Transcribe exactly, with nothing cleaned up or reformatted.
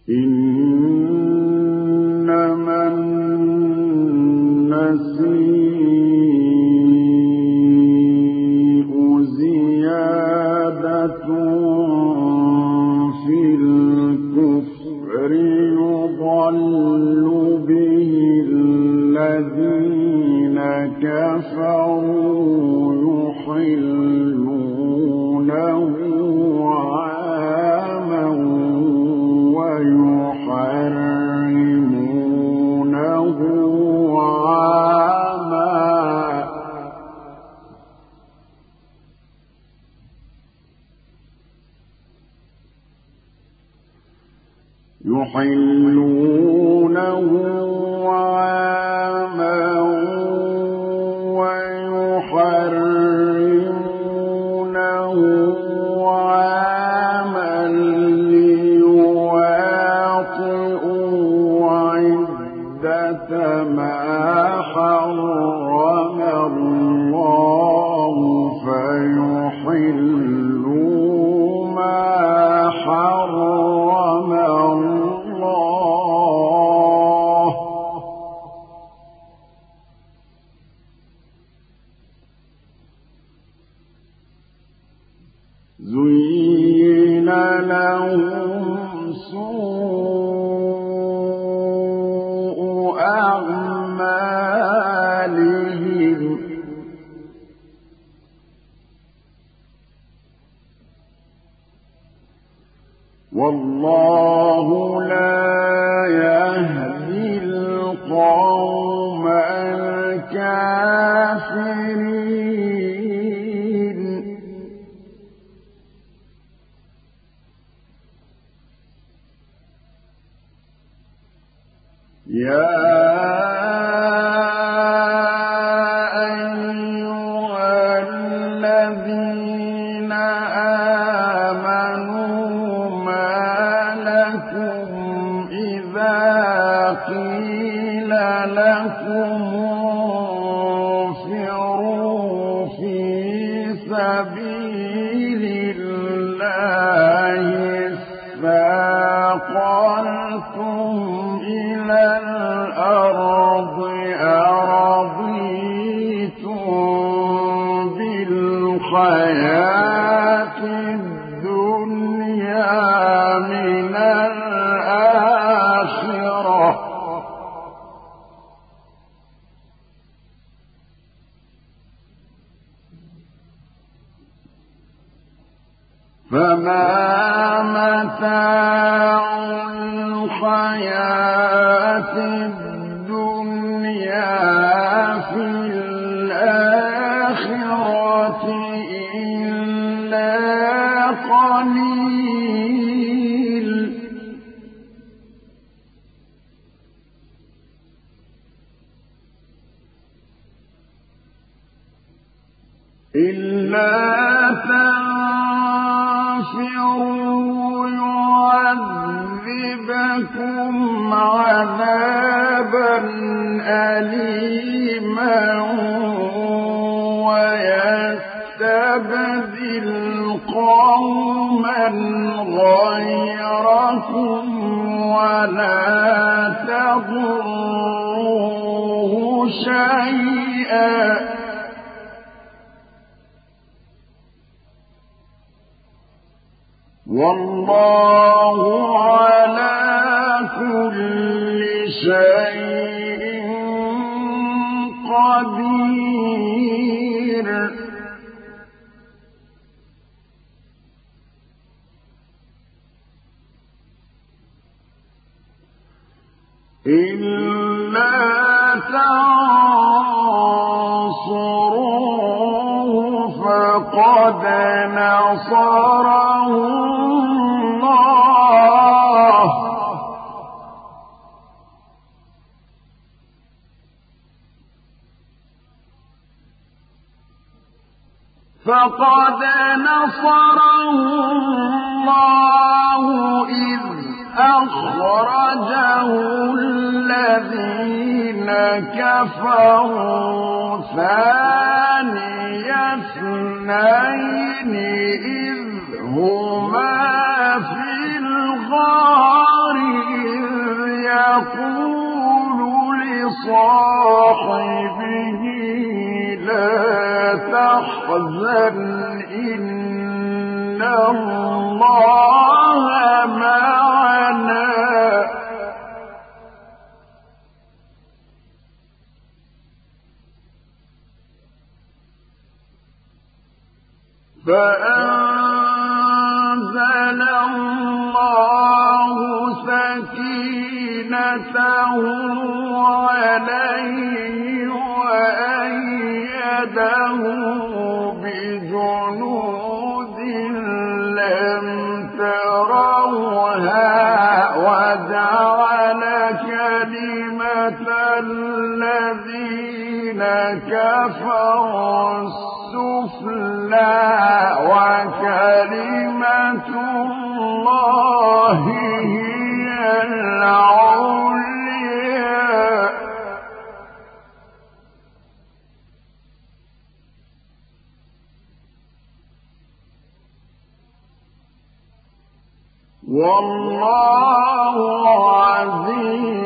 إنما النسيء زيادة في الكفر يضل به الذين كفروا يحلونه عاما ويحرمونه عاما يحلونه عاما ويحرمونه عاما ليواطئوا عدة ما حرم الله فيحلوا ما حرم الله زين لهم سوء أعمالهم والله لا يهدي القوم الكافرين يا أيها الذين آمنوا ما لكم إذا قيل لكم انفروا في سبيل الله اثاقلتم إلى الأرض أرضيتم بالحياة الدنيا من الآخرة فما متاع الحياة الدنيا في الآخرة إلا قليل إلا تنفروا يعذبكم عذابا أليما ويستبدل قوما غيركم ولا تضروه شيئا والله على كل شيء قدير إلا تنصروه فقد نصره الله فقد نصره الله إذ أخرجه الذين كفروا ثاني اثنين إذ هما في الغار تحزن إن الله معنا فأنزل الله سكينته عليه وأيده بجنود لم تروها وجعل كلمة الذين كفروا السفلى وكلمة الله هي العليا والله عزيز